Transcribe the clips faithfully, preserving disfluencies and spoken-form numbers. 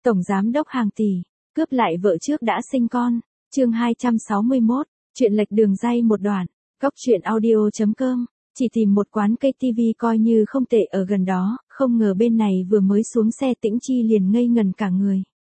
Tổng giám đốc hàng tỷ, cướp lại vợ trước đã sinh con. Chương hai trăm sáu mươi mốt, chuyện lệch đường ray một đoạn. Góc truyện audio chấm com. Chỉ tìm một quán cây tivi coi như không tệ ở gần đó, không ngờ bên này vừa mới xuống xe Tĩnh Chi liền ngây ngần cả người.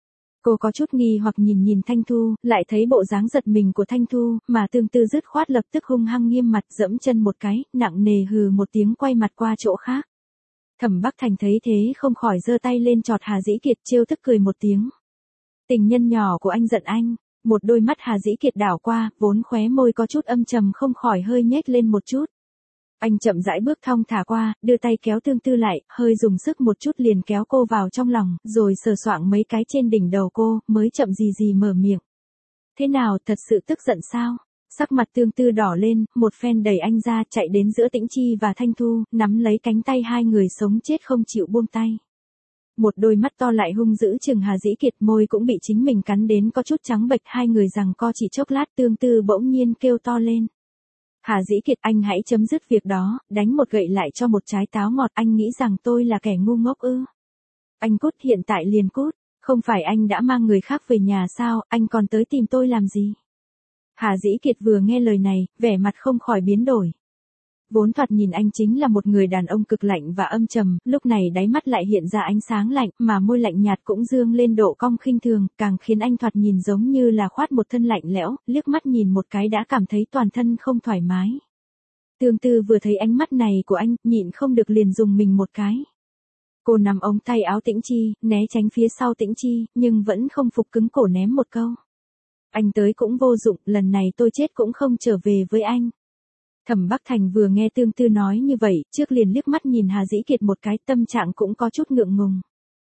Cô có chút nghi hoặc nhìn nhìn Thanh Thu, lại thấy bộ dáng giật mình của Thanh Thu, mà tương tư dứt khoát lập tức hung hăng nghiêm mặt dẫm chân một cái, nặng nề hừ một tiếng quay mặt qua chỗ khác. Thẩm Bắc Thành thấy thế không khỏi giơ tay lên chọt Hà Dĩ Kiệt trêu tức cười một tiếng. Tình nhân nhỏ của anh giận anh, một đôi mắt Hà Dĩ Kiệt đảo qua, vốn khóe môi có chút âm trầm không khỏi hơi nhếch lên một chút. Anh chậm rãi bước thong thả qua, đưa tay kéo tương tư lại, hơi dùng sức một chút liền kéo cô vào trong lòng, rồi sờ soạng mấy cái trên đỉnh đầu cô, mới chậm gì gì mở miệng. Thế nào, thật sự tức giận sao? Sắc mặt tương tư đỏ lên, một phen đẩy anh ra, chạy đến giữa Tĩnh Chi và Thanh Thu, nắm lấy cánh tay hai người sống chết không chịu buông tay. Một đôi mắt to lại hung dữ chừng Hà Dĩ Kiệt, môi cũng bị chính mình cắn đến có chút trắng bệch, hai người giằng co chỉ chốc lát tương tư bỗng nhiên kêu to lên. Hà Dĩ Kiệt, anh hãy chấm dứt việc đó, đánh một gậy lại cho một trái táo ngọt, anh nghĩ rằng tôi là kẻ ngu ngốc ư? Anh cút hiện tại liền cút, không phải anh đã mang người khác về nhà sao, anh còn tới tìm tôi làm gì? Hà Dĩ Kiệt vừa nghe lời này, vẻ mặt không khỏi biến đổi. Vốn thoạt nhìn anh chính là một người đàn ông cực lạnh và âm trầm, lúc này đáy mắt lại hiện ra ánh sáng lạnh, mà môi lạnh nhạt cũng dương lên độ cong khinh thường, càng khiến anh thoạt nhìn giống như là khoát một thân lạnh lẽo, liếc mắt nhìn một cái đã cảm thấy toàn thân không thoải mái. Tương tư vừa thấy ánh mắt này của anh, nhịn không được liền dùng mình một cái. Cô nắm ống tay áo Tĩnh Chi, né tránh phía sau Tĩnh Chi, nhưng vẫn không phục cứng cổ ném một câu. Anh tới cũng vô dụng, lần này tôi chết cũng không trở về với anh. Thẩm Bắc Thành vừa nghe tương tư nói như vậy, trước liền liếc mắt nhìn Hà Dĩ Kiệt một cái, tâm trạng cũng có chút ngượng ngùng.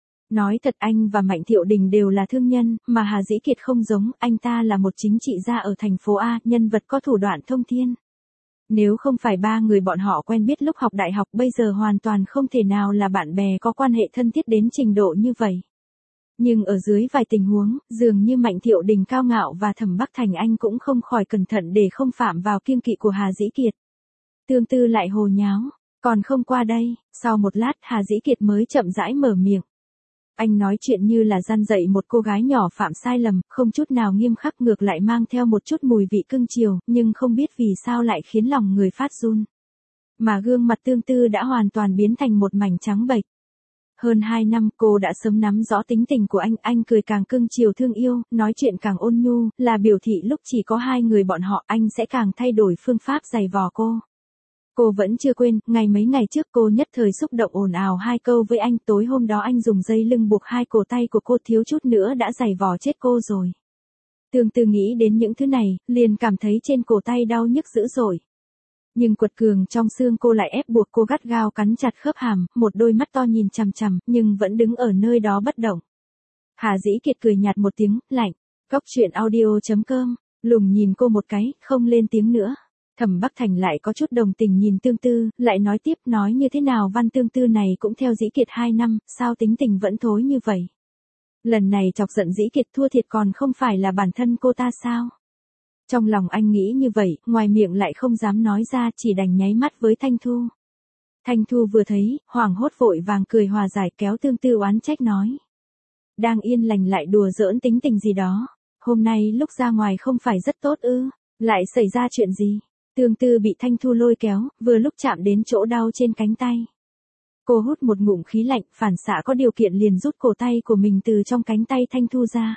Nói thật, anh và Mạnh Thiệu Đình đều là thương nhân, mà Hà Dĩ Kiệt không giống, anh ta là một chính trị gia ở thành phố A, nhân vật có thủ đoạn thông thiên. Nếu không phải ba người bọn họ quen biết lúc học đại học, bây giờ hoàn toàn không thể nào là bạn bè có quan hệ thân thiết đến trình độ như vậy. Nhưng ở dưới vài tình huống, dường như Mạnh Thiệu Đình cao ngạo và Thẩm Bắc Thành anh cũng không khỏi cẩn thận để không phạm vào kiêng kỵ của Hà Dĩ Kiệt. Tương tư lại hồ nháo, còn không qua đây, sau một lát Hà Dĩ Kiệt mới chậm rãi mở miệng. Anh nói chuyện như là gian dạy một cô gái nhỏ phạm sai lầm, không chút nào nghiêm khắc, ngược lại mang theo một chút mùi vị cưng chiều, nhưng không biết vì sao lại khiến lòng người phát run. Mà gương mặt tương tư đã hoàn toàn biến thành một mảnh trắng bệch. Hơn hai năm cô đã sớm nắm rõ tính tình của anh, anh cười càng cưng chiều thương yêu, nói chuyện càng ôn nhu, là biểu thị lúc chỉ có hai người bọn họ anh sẽ càng thay đổi phương pháp giày vò cô. Cô vẫn chưa quên, ngày mấy ngày trước cô nhất thời xúc động ồn ào hai câu với anh, tối hôm đó anh dùng dây lưng buộc hai cổ tay của cô, thiếu chút nữa đã giày vò chết cô rồi. Tương tư nghĩ đến những thứ này, liền cảm thấy trên cổ tay đau nhức dữ dội. Nhưng quật cường trong xương cô lại ép buộc cô gắt gao cắn chặt khớp hàm, một đôi mắt to nhìn chằm chằm, nhưng vẫn đứng ở nơi đó bất động. Hà Dĩ Kiệt cười nhạt một tiếng, lạnh. Góc truyện audio chấm com, lùng nhìn cô một cái, không lên tiếng nữa. Thẩm Bắc Thành lại có chút đồng tình nhìn tương tư, lại nói tiếp, nói như thế nào văn tương tư này cũng theo Dĩ Kiệt hai năm, sao tính tình vẫn thối như vậy. Lần này chọc giận Dĩ Kiệt thua thiệt còn không phải là bản thân cô ta sao? Trong lòng anh nghĩ như vậy, ngoài miệng lại không dám nói ra, chỉ đành nháy mắt với Thanh Thu. Thanh Thu vừa thấy, hoảng hốt vội vàng cười hòa giải, kéo tương tư oán trách nói. Đang yên lành lại đùa giỡn tính tình gì đó, hôm nay lúc ra ngoài không phải rất tốt ư, lại xảy ra chuyện gì? Tương tư bị Thanh Thu lôi kéo, vừa lúc chạm đến chỗ đau trên cánh tay. Cô hút một ngụm khí lạnh, phản xạ có điều kiện liền rút cổ tay của mình từ trong cánh tay Thanh Thu ra.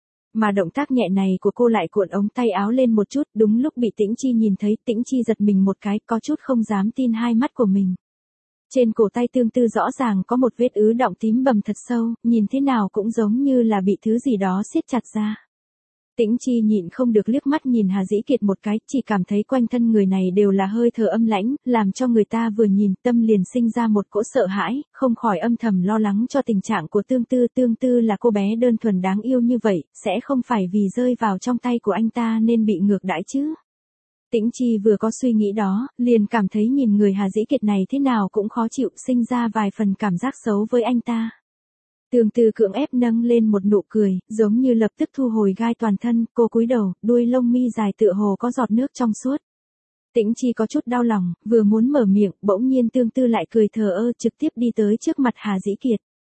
Mà động tác nhẹ này của cô lại cuộn ống tay áo lên một chút, đúng lúc bị Tĩnh Chi nhìn thấy, Tĩnh Chi giật mình một cái, có chút không dám tin hai mắt của mình. Trên cổ tay tương tư rõ ràng có một vết ứ đọng tím bầm thật sâu, nhìn thế nào cũng giống như là bị thứ gì đó siết chặt ra. Tĩnh Chi nhịn không được liếc mắt nhìn Hà Dĩ Kiệt một cái, chỉ cảm thấy quanh thân người này đều là hơi thở âm lãnh, làm cho người ta vừa nhìn tâm liền sinh ra một cỗ sợ hãi, không khỏi âm thầm lo lắng cho tình trạng của tương tư. Tương tư là cô bé đơn thuần đáng yêu như vậy, sẽ không phải vì rơi vào trong tay của anh ta nên bị ngược đãi chứ. Tĩnh Chi vừa có suy nghĩ đó, liền cảm thấy nhìn người Hà Dĩ Kiệt này thế nào cũng khó chịu, sinh ra vài phần cảm giác xấu với anh ta. Tương tư cưỡng ép nâng lên một nụ cười, giống như lập tức thu hồi gai toàn thân, cô cúi đầu, đuôi lông mi dài tựa hồ có giọt nước trong suốt. Tĩnh Chi có chút đau lòng, vừa muốn mở miệng, bỗng nhiên tương tư lại cười thờ ơ trực tiếp đi tới trước mặt Hà Dĩ Kiệt.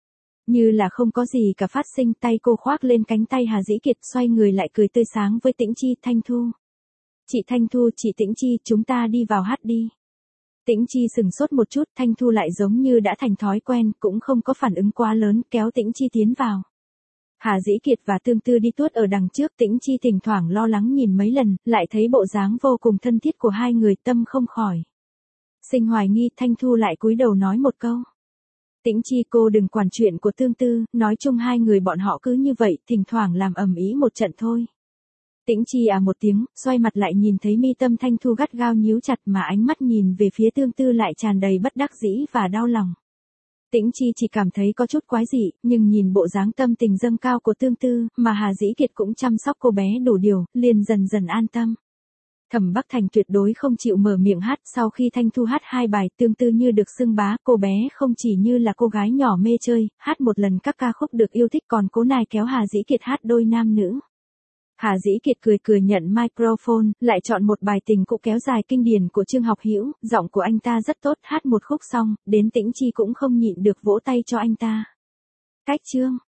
Như là không có gì cả phát sinh, tay cô khoác lên cánh tay Hà Dĩ Kiệt, xoay người lại cười tươi sáng với Tĩnh Chi. Thanh Thu. Chị Thanh Thu, chị Tĩnh Chi, chúng ta đi vào hát đi. Tĩnh Chi sừng sốt một chút, Thanh Thu lại giống như đã thành thói quen, cũng không có phản ứng quá lớn, kéo Tĩnh Chi tiến vào. Hà Dĩ Kiệt và Tương Tư đi tuốt ở đằng trước, Tĩnh Chi thỉnh thoảng lo lắng nhìn mấy lần, lại thấy bộ dáng vô cùng thân thiết của hai người, tâm không khỏi sinh hoài nghi. Thanh Thu lại cúi đầu nói một câu. Tĩnh Chi, cô đừng quản chuyện của Tương Tư, nói chung hai người bọn họ cứ như vậy, thỉnh thoảng làm ầm ĩ một trận thôi. Tĩnh Chi à một tiếng, xoay mặt lại nhìn thấy mi tâm Thanh Thu gắt gao nhíu chặt, mà ánh mắt nhìn về phía Tương Tư lại tràn đầy bất đắc dĩ và đau lòng. Tĩnh Chi chỉ cảm thấy có chút quái dị, nhưng nhìn bộ dáng tâm tình dâng cao của Tương Tư, mà Hà Dĩ Kiệt cũng chăm sóc cô bé đủ điều, liền dần dần an tâm. Thẩm Bắc Thành tuyệt đối không chịu mở miệng hát, sau khi Thanh Thu hát hai bài, Tương Tư như được xưng bá, cô bé không chỉ như là cô gái nhỏ mê chơi, hát một lần các ca khúc được yêu thích, còn cố nài kéo Hà Dĩ Kiệt hát đôi nam nữ. Hà Dĩ Kiệt cười cười nhận microphone, lại chọn một bài tình cũ kéo dài kinh điển của Trương Học Hữu, giọng của anh ta rất tốt, hát một khúc xong, đến Tĩnh Chi cũng không nhịn được vỗ tay cho anh ta. Cách Trương